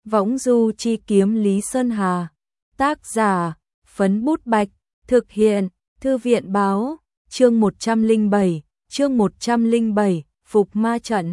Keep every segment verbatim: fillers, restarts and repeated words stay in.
Võng du chi kiếm Lý Sơn Hà. Tác giả, Phấn Bút Bạch. Thực hiện, Thư viện báo. Chương một trăm lẻ bảy, chương một trăm lẻ bảy, Phục Ma Trận.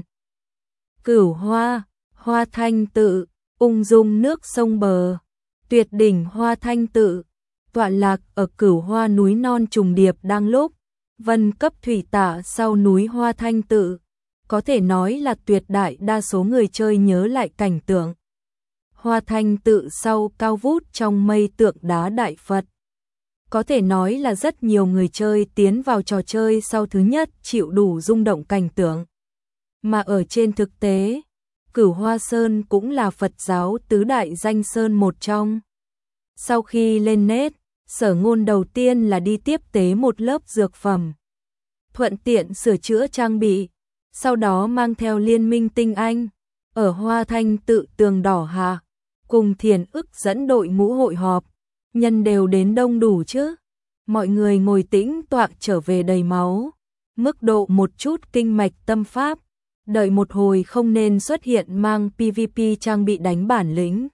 Cửu Hoa, Hoa Thanh Tự, ung dung nước sông bờ. Tuyệt đỉnh Hoa Thanh Tự, tọa lạc ở Cửu Hoa núi non trùng điệp đang lúc vân cấp thủy tả sau núi Hoa Thanh Tự, có thể nói là tuyệt đại đa số người chơi nhớ lại cảnh tượng Hoa Thanh Tự sau cao vút trong mây tượng đá Đại Phật. Có thể nói là rất nhiều người chơi tiến vào trò chơi sau thứ nhất chịu đủ rung động cảnh tượng. Mà ở trên thực tế, Cửu Hoa Sơn cũng là Phật giáo tứ đại danh sơn một trong. Sau khi lên nét, Sở Ngôn đầu tiên là đi tiếp tế một lớp dược phẩm, thuận tiện sửa chữa trang bị, sau đó mang theo liên minh tinh anh, ở Hoa Thanh Tự tường đỏ hạ, cùng Thiền Ức dẫn đội ngũ hội họp. Nhân đều đến đông đủ chứ, mọi người ngồi tĩnh tọa trở về đầy máu, mức độ một chút kinh mạch tâm pháp, đợi một hồi không nên xuất hiện mang pê vê pê trang bị đánh bản lĩnh.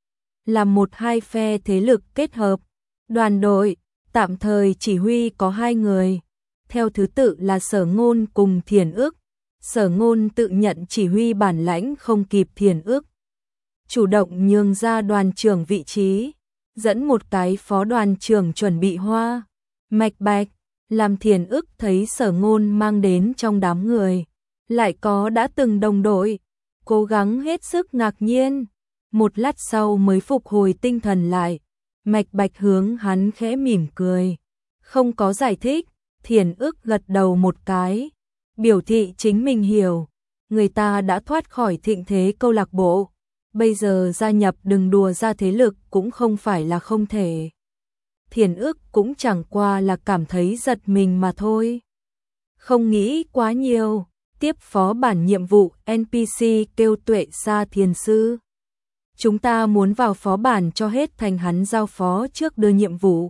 Làm một hai phe thế lực kết hợp, đoàn đội, tạm thời chỉ huy có hai người, theo thứ tự là Sở Ngôn cùng Thiền Ức. Sở Ngôn tự nhận chỉ huy bản lãnh không kịp Thiền Ức, chủ động nhường ra đoàn trưởng vị trí, dẫn một cái phó đoàn trưởng chuẩn bị hoa, mạch bạch, làm Thiền Ức thấy Sở Ngôn mang đến trong đám người, lại có đã từng đồng đội, cố gắng hết sức ngạc nhiên, một lát sau mới phục hồi tinh thần lại, mạch bạch hướng hắn khẽ mỉm cười, không có giải thích, Thiền Ức gật đầu một cái, biểu thị chính mình hiểu, người ta đã thoát khỏi thịnh thế câu lạc bộ. Bây giờ gia nhập đừng đùa ra thế lực cũng không phải là không thể. Thiền Ức cũng chẳng qua là cảm thấy giật mình mà thôi. Không nghĩ quá nhiều, tiếp phó bản nhiệm vụ en pê xê kêu Tuệ Sa Thiền Sư. Chúng ta muốn vào phó bản cho hết thành hắn giao phó trước đưa nhiệm vụ.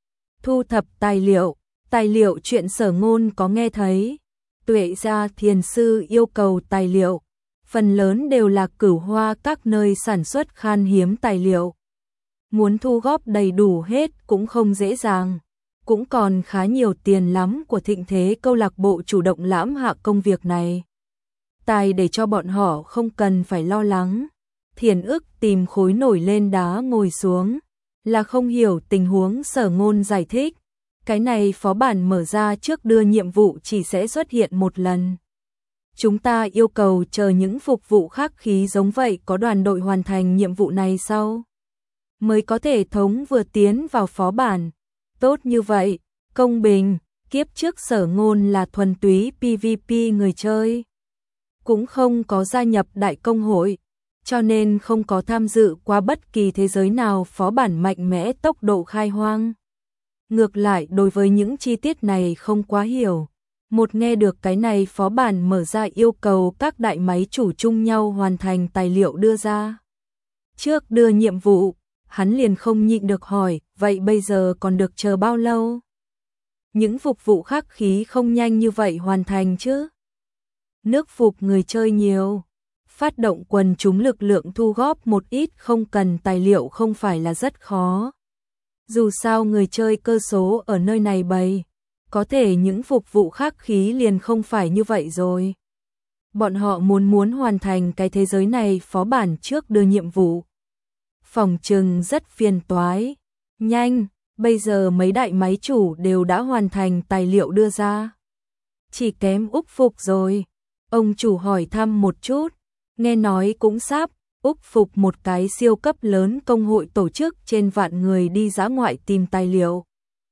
Thu thập tài liệu, tài liệu chuyện Sở Ngôn có nghe thấy. Tuệ Sa Thiền Sư yêu cầu tài liệu. Phần lớn đều là Cửu Hoa các nơi sản xuất khan hiếm tài liệu. Muốn thu góp đầy đủ hết cũng không dễ dàng. Cũng còn khá nhiều tiền lắm của thịnh thế câu lạc bộ chủ động lãm hạ công việc này. Tài để cho bọn họ không cần phải lo lắng. Thiền Ức tìm khối nổi lên đá ngồi xuống. Là không hiểu tình huống Sở Ngôn giải thích. Cái này phó bản mở ra trước đưa nhiệm vụ chỉ sẽ xuất hiện một lần. Chúng ta yêu cầu chờ những phục vụ khác khí giống vậy có đoàn đội hoàn thành nhiệm vụ này sau, mới có thể thống vừa tiến vào phó bản. Tốt như vậy, công bình, kiếp trước Sở Ngôn là thuần túy pê vê pê người chơi. Cũng không có gia nhập đại công hội, cho nên không có tham dự qua bất kỳ thế giới nào phó bản mạnh mẽ tốc độ khai hoang. Ngược lại đối với những chi tiết này không quá hiểu. Một nghe được cái này phó bản mở ra yêu cầu các đại máy chủ chung nhau hoàn thành tài liệu đưa ra. Trước đưa nhiệm vụ, hắn liền không nhịn được hỏi, vậy bây giờ còn được chờ bao lâu? Những phục vụ khác khí không nhanh như vậy hoàn thành chứ? Nước phục người chơi nhiều, phát động quần chúng lực lượng thu góp một ít không cần tài liệu không phải là rất khó. Dù sao người chơi cơ số ở nơi này bầy. Có thể những phục vụ khác khí liền không phải như vậy rồi. Bọn họ muốn muốn hoàn thành cái thế giới này phó bản trước đưa nhiệm vụ. Phòng trừng rất phiền toái. Nhanh, bây giờ mấy đại máy chủ đều đã hoàn thành tài liệu đưa ra. Chỉ kém Úc Phục rồi. Ông chủ hỏi thăm một chút. Nghe nói cũng sắp. Úc Phục một cái siêu cấp lớn công hội tổ chức trên vạn người đi dã ngoại tìm tài liệu.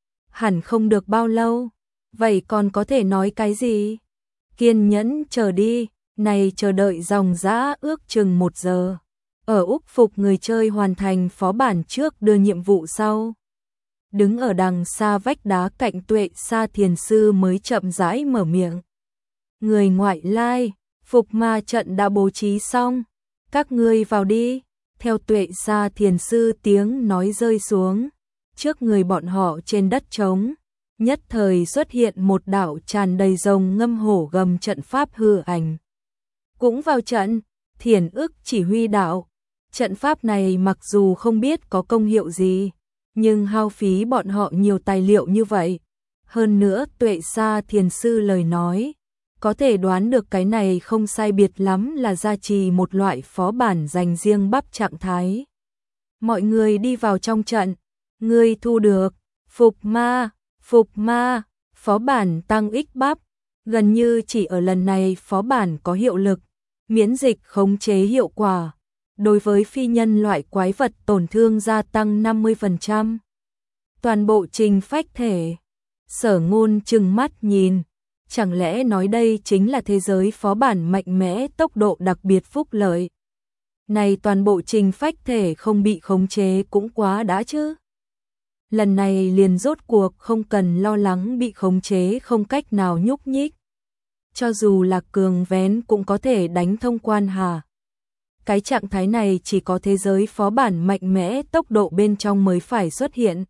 Hẳn không được bao lâu, vậy còn có thể nói cái gì? Kiên nhẫn chờ đi, này chờ đợi dòng dã ước chừng một giờ. Ở Úc Phục người chơi hoàn thành phó bản trước đưa nhiệm vụ sau. Đứng ở đằng xa vách đá cạnh Tuệ Sa Thiền Sư mới chậm rãi mở miệng. Người ngoại lai, Phục Ma trận đã bố trí xong, các ngươi vào đi. Theo Tuệ Sa Thiền Sư tiếng nói rơi xuống. Trước người bọn họ trên đất trống, nhất thời xuất hiện một đạo tràn đầy rồng ngâm hổ gầm trận pháp hư ảnh. Cũng vào trận, Thiền Ức chỉ huy đạo, Trận pháp này mặc dù không biết có công hiệu gì, nhưng hao phí bọn họ nhiều tài liệu như vậy. Hơn nữa Tuệ Sa thiền sư lời nói, có thể đoán được cái này không sai biệt lắm là gia trì một loại phó bản dành riêng bắp trạng thái. Mọi người đi vào trong trận, ngươi thu được, phục ma, phục ma, phó bản tăng ích bắp, gần như chỉ ở lần này phó bản có hiệu lực, miễn dịch khống chế hiệu quả. Đối với phi nhân loại quái vật tổn thương gia tăng năm mươi phần trăm. Toàn bộ trình phách thể. Sở Ngôn trừng mắt nhìn. Chẳng lẽ nói đây chính là thế giới phó bản mạnh mẽ tốc độ đặc biệt phúc lợi. Này toàn bộ trình phách thể không bị khống chế cũng quá đã chứ. Lần này liền rốt cuộc không cần lo lắng bị khống chế không cách nào nhúc nhích. Cho dù là cường vén cũng có thể đánh thông quan hà. Cái trạng thái này chỉ có thế giới phó bản mạnh mẽ tốc độ bên trong mới phải xuất hiện.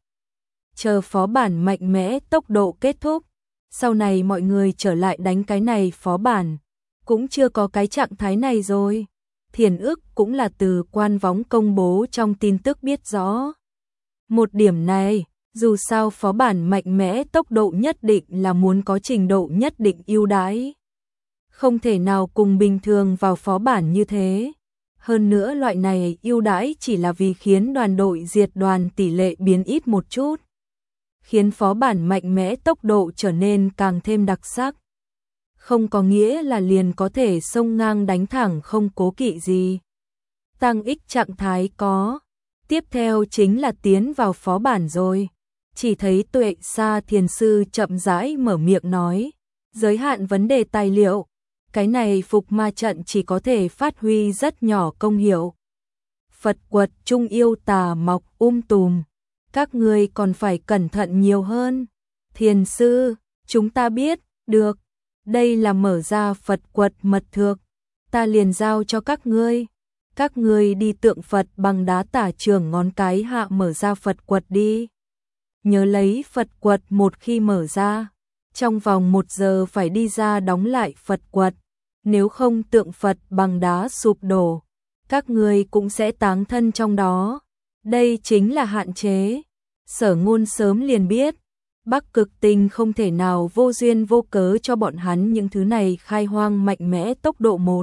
Chờ phó bản mạnh mẽ tốc độ kết thúc, sau này mọi người trở lại đánh cái này phó bản, cũng chưa có cái trạng thái này rồi. Thiền ức cũng là từ quan võng công bố trong tin tức biết rõ. Một điểm này, dù sao phó bản mạnh mẽ tốc độ nhất định là muốn có trình độ nhất định ưu đãi. Không thể nào cùng bình thường vào phó bản như thế. Hơn nữa loại này ưu đãi chỉ là vì khiến đoàn đội diệt đoàn tỷ lệ biến ít một chút. Khiến phó bản mạnh mẽ tốc độ trở nên càng thêm đặc sắc. Không có nghĩa là liền có thể xông ngang đánh thẳng không cố kỵ gì. Tăng ích trạng thái có. Tiếp theo chính là tiến vào phó bản rồi. Chỉ thấy Tuệ Sa thiền sư chậm rãi mở miệng nói. Giới hạn vấn đề tài liệu. Cái này phục ma trận chỉ có thể phát huy rất nhỏ công hiệu. Phật quật trung yêu tà mọc um tùm. Các ngươi còn phải cẩn thận nhiều hơn. Thiền sư, chúng ta biết, được. Đây là mở ra Phật quật mật thược. Ta liền giao cho các ngươi. Các ngươi đi tượng Phật bằng đá tả trường ngón cái hạ mở ra Phật quật đi. Nhớ lấy Phật quật một khi mở ra. Trong vòng một giờ phải đi ra đóng lại Phật quật. Nếu không tượng Phật bằng đá sụp đổ, các người cũng sẽ táng thân trong đó. Đây chính là hạn chế. Sở Ngôn sớm liền biết, Bắc Cực Tinh không thể nào vô duyên vô cớ cho bọn hắn những thứ này khai hoang mạnh mẽ tốc độ một.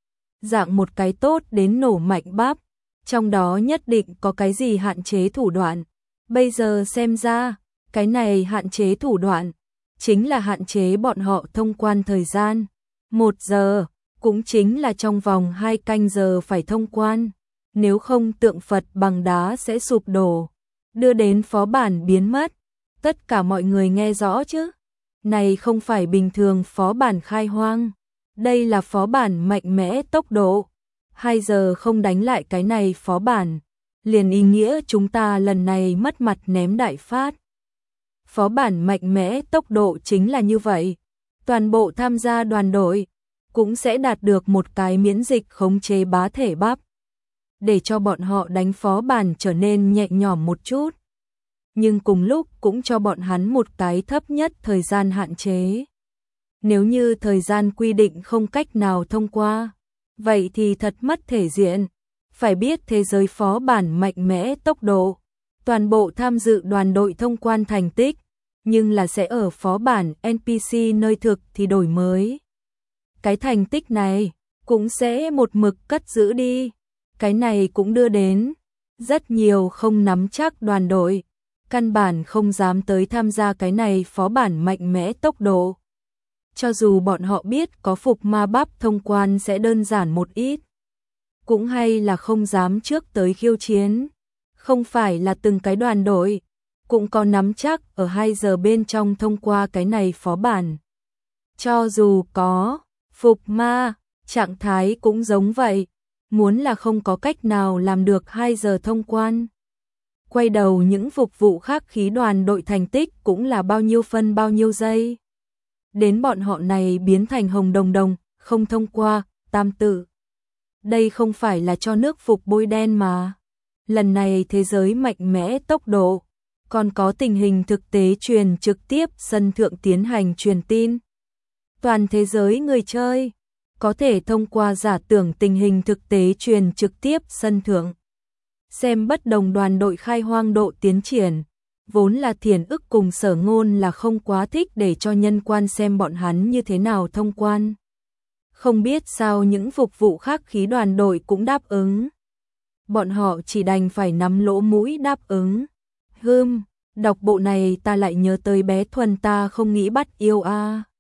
Dạng một cái tốt đến nổ mạnh bắp, trong đó nhất định có cái gì hạn chế thủ đoạn. Bây giờ xem ra, cái này hạn chế thủ đoạn, chính là hạn chế bọn họ thông quan thời gian. Một giờ, cũng chính là trong vòng hai canh giờ phải thông quan, nếu không tượng Phật bằng đá sẽ sụp đổ, đưa đến phó bản biến mất. Tất cả mọi người nghe rõ chứ? Này không phải bình thường phó bản khai hoang, đây là phó bản mạnh mẽ tốc độ. Hai giờ không đánh lại cái này phó bản, liền ý nghĩa chúng ta lần này mất mặt ném đại phát. Phó bản mạnh mẽ tốc độ chính là như vậy. Toàn bộ tham gia đoàn đội cũng sẽ đạt được một cái miễn dịch khống chế bá thể bắp, để cho bọn họ đánh phó bản trở nên nhẹ nhõm một chút. Nhưng cùng lúc cũng cho bọn hắn một cái thấp nhất thời gian hạn chế. Nếu như thời gian quy định không cách nào thông qua, vậy thì thật mất thể diện. Phải biết thế giới phó bản mạnh mẽ tốc độ, toàn bộ tham dự đoàn đội thông quan thành tích, nhưng là sẽ ở phó bản en pê xê nơi thực thì đổi mới. Cái thành tích này cũng sẽ một mực cất giữ đi. Cái này cũng đưa đến rất nhiều không nắm chắc đoàn đội, căn bản không dám tới tham gia cái này phó bản mạnh mẽ tốc độ. Cho dù bọn họ biết có phục ma bắp thông quan sẽ đơn giản một ít, cũng hay là không dám trước tới khiêu chiến. Không phải là từng cái đoàn đội cũng có nắm chắc ở hai giờ bên trong thông qua cái này phó bản. Cho dù có phục ma, trạng thái cũng giống vậy, muốn là không có cách nào làm được hai giờ thông quan. Quay đầu những phục vụ khác khí đoàn đội thành tích cũng là bao nhiêu phân bao nhiêu giây. Đến bọn họ này biến thành hồng đồng đồng, không thông qua, tam tự. Đây không phải là cho nước phục bôi đen mà. Lần này thế giới mạnh mẽ tốc độ, còn có tình hình thực tế truyền trực tiếp sân thượng tiến hành truyền tin. Toàn thế giới người chơi, có thể thông qua giả tưởng tình hình thực tế truyền trực tiếp sân thượng. Xem bất đồng đoàn đội khai hoang độ tiến triển, vốn là Thiền Ức cùng Sở Ngôn là không quá thích để cho nhân quan xem bọn hắn như thế nào thông quan. Không biết sao những phục vụ khác khí đoàn đội cũng đáp ứng. Bọn họ chỉ đành phải nắm lỗ mũi đáp ứng. Hưm, đọc bộ này ta lại nhớ tới bé Thuần ta không nghĩ bắt yêu a.